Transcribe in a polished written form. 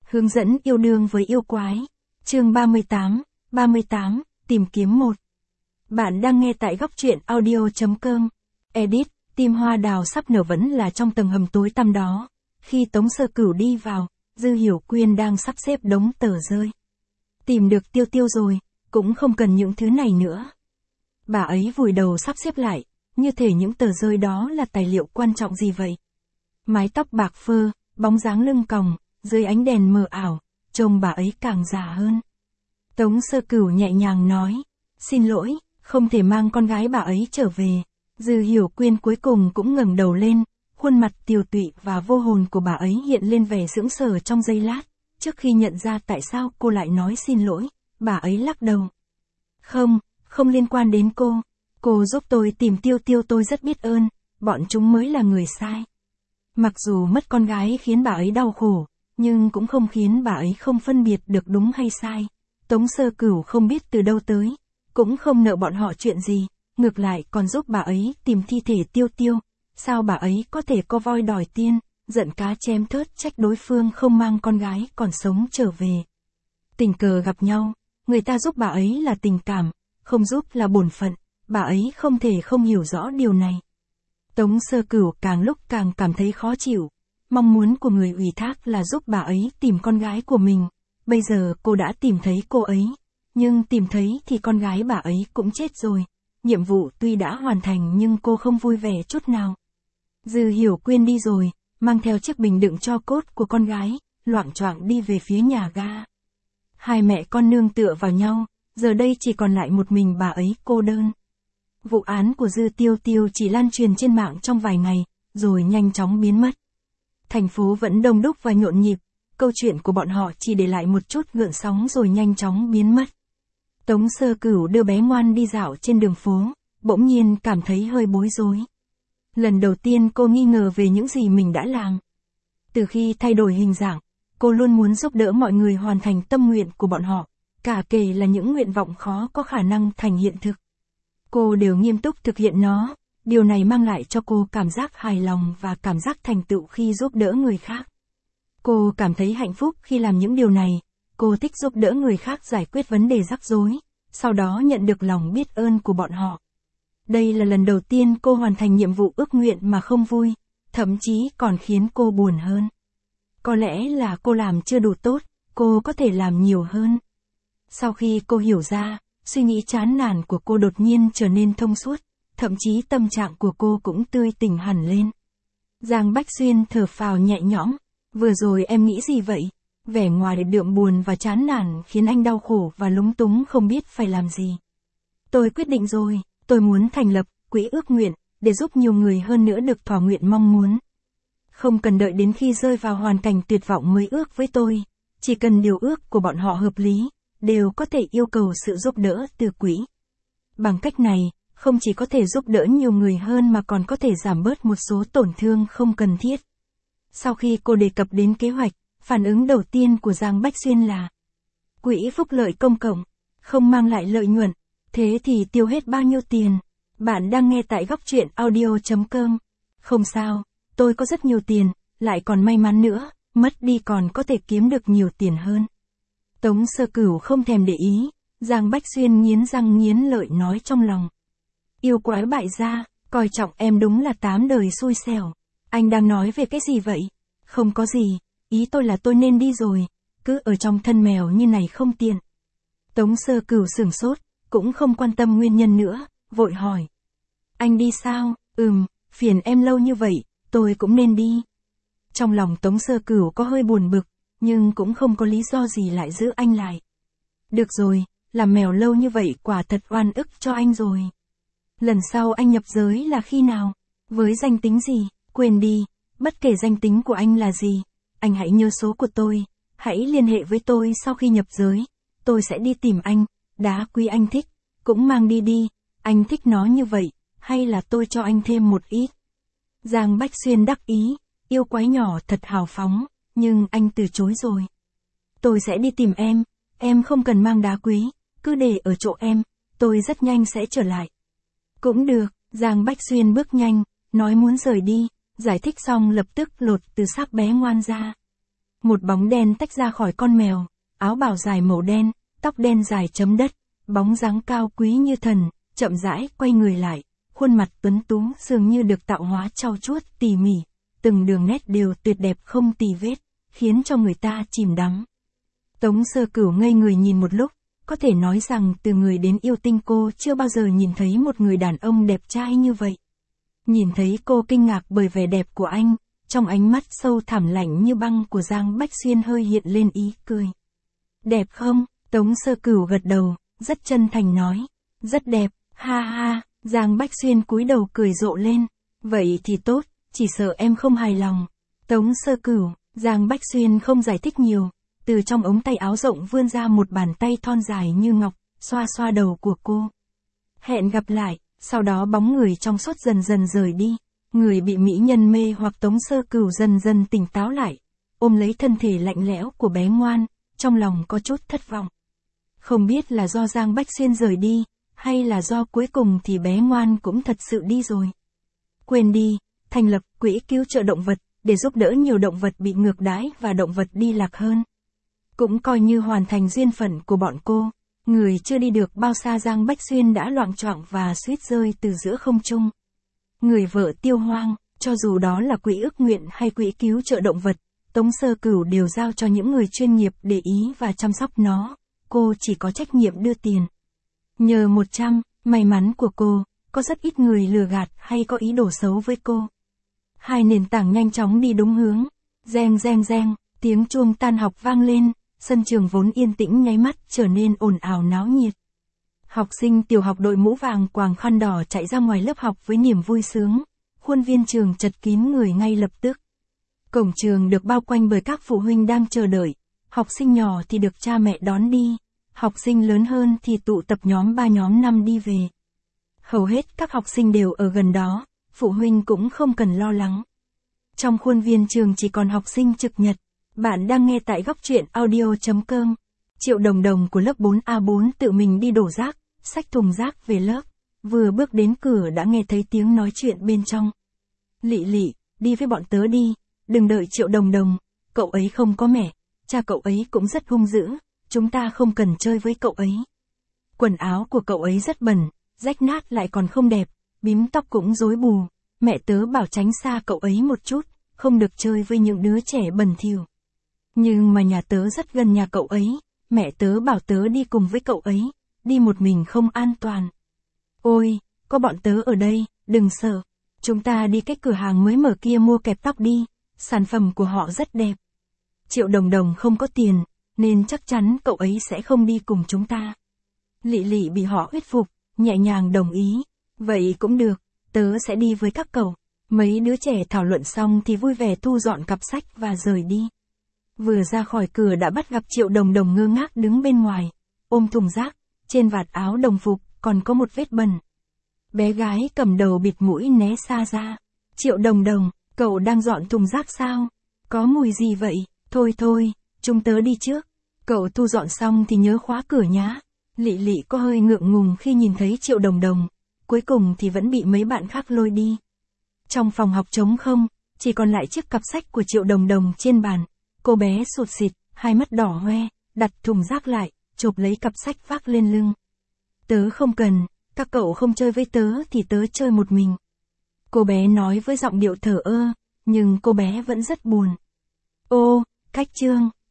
Hướng dẫn yêu đương với yêu quái. Chương 38, tìm kiếm một. Bạn đang nghe tại góc truyện audio.com. Edit, tim hoa đào sắp nở vẫn là trong tầng hầm tối tăm đó. Khi Tống Sơ Cửu đi vào, Dư Hiểu Quyên đang sắp xếp đống tờ rơi. Tìm được Tiêu Tiêu rồi, cũng không cần những thứ này nữa. Bà ấy vùi đầu sắp xếp lại, như thể những tờ rơi đó là tài liệu quan trọng gì vậy. Mái tóc bạc phơ, bóng dáng lưng còng, dưới ánh đèn mờ ảo, trông bà ấy càng già hơn. Tống Sơ Cửu nhẹ nhàng nói, xin lỗi, không thể mang con gái bà ấy trở về. Dư Hiểu Quyên cuối cùng cũng ngẩng đầu lên, khuôn mặt tiều tụy và vô hồn của bà ấy hiện lên vẻ sững sờ trong giây lát. Trước khi nhận ra tại sao cô lại nói xin lỗi, bà ấy lắc đầu. Không liên quan đến cô. Cô giúp tôi tìm Tiêu Tiêu, tôi rất biết ơn, bọn chúng mới là người sai. Mặc dù mất con gái khiến bà ấy đau khổ, nhưng cũng không khiến bà ấy không phân biệt được đúng hay sai. Tống Sơ Cửu không biết từ đâu tới, cũng không nợ bọn họ chuyện gì, ngược lại còn giúp bà ấy tìm thi thể Tiêu Tiêu. Sao bà ấy có thể co voi đòi tiên, giận cá chém thớt trách đối phương không mang con gái còn sống trở về. Tình cờ gặp nhau, người ta giúp bà ấy là tình cảm, không giúp là bổn phận, bà ấy không thể không hiểu rõ điều này. Tống Sơ Cửu càng lúc càng cảm thấy khó chịu, mong muốn của người ủy thác là giúp bà ấy tìm con gái của mình. Bây giờ cô đã tìm thấy cô ấy, nhưng tìm thấy thì con gái bà ấy cũng chết rồi. Nhiệm vụ tuy đã hoàn thành nhưng cô không vui vẻ chút nào. Dư Hiểu Quyên đi rồi, mang theo chiếc bình đựng tro cốt của con gái, loạng choạng đi về phía nhà ga. Hai mẹ con nương tựa vào nhau, giờ đây chỉ còn lại một mình bà ấy cô đơn. Vụ án của Dư Tiêu Tiêu chỉ lan truyền trên mạng trong vài ngày, rồi nhanh chóng biến mất. Thành phố vẫn đông đúc và nhộn nhịp, câu chuyện của bọn họ chỉ để lại một chút gợn sóng rồi nhanh chóng biến mất. Tống Sơ Cửu đưa bé ngoan đi dạo trên đường phố, bỗng nhiên cảm thấy hơi bối rối. Lần đầu tiên cô nghi ngờ về những gì mình đã làm. Từ khi thay đổi hình dạng, cô luôn muốn giúp đỡ mọi người hoàn thành tâm nguyện của bọn họ, cả kể là những nguyện vọng khó có khả năng thành hiện thực. Cô đều nghiêm túc thực hiện nó, điều này mang lại cho cô cảm giác hài lòng và cảm giác thành tựu khi giúp đỡ người khác. Cô cảm thấy hạnh phúc khi làm những điều này, cô thích giúp đỡ người khác giải quyết vấn đề rắc rối, sau đó nhận được lòng biết ơn của bọn họ. Đây là lần đầu tiên cô hoàn thành nhiệm vụ ước nguyện mà không vui, thậm chí còn khiến cô buồn hơn. Có lẽ là cô làm chưa đủ tốt, cô có thể làm nhiều hơn. Sau khi cô hiểu ra, suy nghĩ chán nản của cô đột nhiên trở nên thông suốt, thậm chí tâm trạng của cô cũng tươi tỉnh hẳn lên. Giang Bách Xuyên thở phào nhẹ nhõm, vừa rồi em nghĩ gì vậy? Vẻ ngoài đượm buồn và chán nản khiến anh đau khổ và lúng túng không biết phải làm gì. Tôi quyết định rồi, tôi muốn thành lập quỹ ước nguyện, để giúp nhiều người hơn nữa được thỏa nguyện mong muốn. Không cần đợi đến khi rơi vào hoàn cảnh tuyệt vọng mới ước với tôi, chỉ cần điều ước của bọn họ hợp lý, đều có thể yêu cầu sự giúp đỡ từ quỹ. Bằng cách này, không chỉ có thể giúp đỡ nhiều người hơn mà còn có thể giảm bớt một số tổn thương không cần thiết. Sau khi cô đề cập đến kế hoạch, phản ứng đầu tiên của Giang Bách Xuyên là quỹ phúc lợi công cộng, không mang lại lợi nhuận, thế thì tiêu hết bao nhiêu tiền? Bạn đang nghe tại góc truyện audio.com. Không sao, tôi có rất nhiều tiền, lại còn may mắn nữa, mất đi còn có thể kiếm được nhiều tiền hơn. Tống Sơ Cửu không thèm để ý, Giang Bách Xuyên nghiến răng nghiến lợi nói trong lòng. Yêu quái bại gia, coi trọng em đúng là 8 đời xui xẻo. Anh đang nói về cái gì vậy? Không có gì, ý tôi là tôi nên đi rồi, cứ ở trong thân mèo như này không tiện. Tống Sơ Cửu sửng sốt, cũng không quan tâm nguyên nhân nữa, vội hỏi. Anh đi sao? Phiền em lâu như vậy, tôi cũng nên đi. Trong lòng Tống Sơ Cửu có hơi buồn bực, nhưng cũng không có lý do gì lại giữ anh lại. Được rồi, làm mèo lâu như vậy quả thật oan ức cho anh rồi. Lần sau anh nhập giới là khi nào? Với danh tính gì? Quên đi, bất kể danh tính của anh là gì, anh hãy nhớ số của tôi, hãy liên hệ với tôi sau khi nhập giới. Tôi sẽ đi tìm anh, đá quý anh thích, cũng mang đi đi, anh thích nó như vậy, hay là tôi cho anh thêm một ít. Giang Bách Xuyên đắc ý, yêu quái nhỏ thật hào phóng, nhưng anh từ chối rồi. Tôi sẽ đi tìm em không cần mang đá quý, cứ để ở chỗ em, tôi rất nhanh sẽ trở lại. Cũng được, Giang Bách Xuyên bước nhanh, nói muốn rời đi, giải thích xong lập tức lột từ xác bé ngoan ra. Một bóng đen tách ra khỏi con mèo, áo bào dài màu đen, tóc đen dài chấm đất, bóng dáng cao quý như thần, chậm rãi quay người lại, khuôn mặt tuấn tú dường như được tạo hóa trau chuốt tỉ mỉ, từng đường nét đều tuyệt đẹp không tì vết, khiến cho người ta chìm đắm. Tống Sơ Cửu ngây người nhìn một lúc, có thể nói rằng từ người đến yêu tinh cô chưa bao giờ nhìn thấy một người đàn ông đẹp trai như vậy. Nhìn thấy cô kinh ngạc bởi vẻ đẹp của anh, trong ánh mắt sâu thẳm lạnh như băng của Giang Bách Xuyên hơi hiện lên ý cười. Đẹp không? Tống Sơ Cửu gật đầu, rất chân thành nói. Rất đẹp, ha ha, Giang Bách Xuyên cúi đầu cười rộ lên. Vậy thì tốt, chỉ sợ em không hài lòng. Tống Sơ Cửu, Giang Bách Xuyên không giải thích nhiều, từ trong ống tay áo rộng vươn ra một bàn tay thon dài như ngọc, xoa xoa đầu của cô. Hẹn gặp lại, sau đó bóng người trong suốt dần dần rời đi. Người bị mỹ nhân mê hoặc Tống Sơ Cửu dần dần tỉnh táo lại, ôm lấy thân thể lạnh lẽo của bé ngoan, trong lòng có chút thất vọng. Không biết là do Giang Bách Xuyên rời đi, hay là do cuối cùng thì bé ngoan cũng thật sự đi rồi. Quên đi, thành lập quỹ cứu trợ động vật, để giúp đỡ nhiều động vật bị ngược đãi và động vật đi lạc hơn. Cũng coi như hoàn thành duyên phận của bọn cô. Người chưa đi được bao xa Giang Bách Xuyên đã loạng choạng và suýt rơi từ giữa không trung. Người vợ Tiêu Hoang, cho dù đó là quỹ ước nguyện hay quỹ cứu trợ động vật, Tống Sơ Cửu đều giao cho những người chuyên nghiệp để ý và chăm sóc nó, cô chỉ có trách nhiệm đưa tiền. Nhờ 100, may mắn của cô, có rất ít người lừa gạt hay có ý đồ xấu với cô. Hai nền tảng nhanh chóng đi đúng hướng, reng reng reng, tiếng chuông tan học vang lên, sân trường vốn yên tĩnh nháy mắt trở nên ồn ào náo nhiệt. Học sinh tiểu học đội mũ vàng quàng khăn đỏ chạy ra ngoài lớp học với niềm vui sướng, khuôn viên trường chật kín người ngay lập tức. Cổng trường được bao quanh bởi các phụ huynh đang chờ đợi, học sinh nhỏ thì được cha mẹ đón đi, học sinh lớn hơn thì tụ tập nhóm 3 nhóm 5 đi về. Hầu hết các học sinh đều ở gần đó, phụ huynh cũng không cần lo lắng. Trong khuôn viên trường chỉ còn học sinh trực nhật. Bạn đang nghe tại góc truyện audio.com. Triệu Đồng Đồng của lớp 4A4 tự mình đi đổ rác, xách thùng rác về lớp. Vừa bước đến cửa đã nghe thấy tiếng nói chuyện bên trong. Lị Lị, đi với bọn tớ đi, đừng đợi Triệu Đồng Đồng, cậu ấy không có mẹ, cha cậu ấy cũng rất hung dữ, chúng ta không cần chơi với cậu ấy. Quần áo của cậu ấy rất bẩn, rách nát lại còn không đẹp, bím tóc cũng rối bù, mẹ tớ bảo tránh xa cậu ấy một chút, không được chơi với những đứa trẻ bẩn thỉu. Nhưng mà nhà tớ rất gần nhà cậu ấy, mẹ tớ bảo tớ đi cùng với cậu ấy, đi một mình không an toàn. Ôi, có bọn tớ ở đây, đừng sợ, chúng ta đi cái cửa hàng mới mở kia mua kẹp tóc đi, sản phẩm của họ rất đẹp. Triệu Đồng Đồng không có tiền, nên chắc chắn cậu ấy sẽ không đi cùng chúng ta. Lị Lị bị họ thuyết phục, nhẹ nhàng đồng ý, vậy cũng được, tớ sẽ đi với các cậu. Mấy đứa trẻ thảo luận xong thì vui vẻ thu dọn cặp sách và rời đi. Vừa ra khỏi cửa đã bắt gặp Triệu Đồng Đồng ngơ ngác đứng bên ngoài, ôm thùng rác, trên vạt áo đồng phục còn có một vết bẩn. Bé gái cầm đầu bịt mũi né xa ra. Triệu Đồng Đồng, cậu đang dọn thùng rác sao? Có mùi gì vậy? Thôi thôi, chúng tớ đi trước. Cậu thu dọn xong thì nhớ khóa cửa nhá. Lị Lị có hơi ngượng ngùng khi nhìn thấy Triệu Đồng Đồng, cuối cùng thì vẫn bị mấy bạn khác lôi đi. Trong phòng học trống không, chỉ còn lại chiếc cặp sách của Triệu Đồng Đồng trên bàn. Cô bé sụt sịt, hai mắt đỏ hoe, đặt thùng rác lại, chộp lấy cặp sách vác lên lưng. Tớ không cần, các cậu không chơi với tớ thì tớ chơi một mình. Cô bé nói với giọng điệu thờ ơ, nhưng cô bé vẫn rất buồn. Ô, cách chương.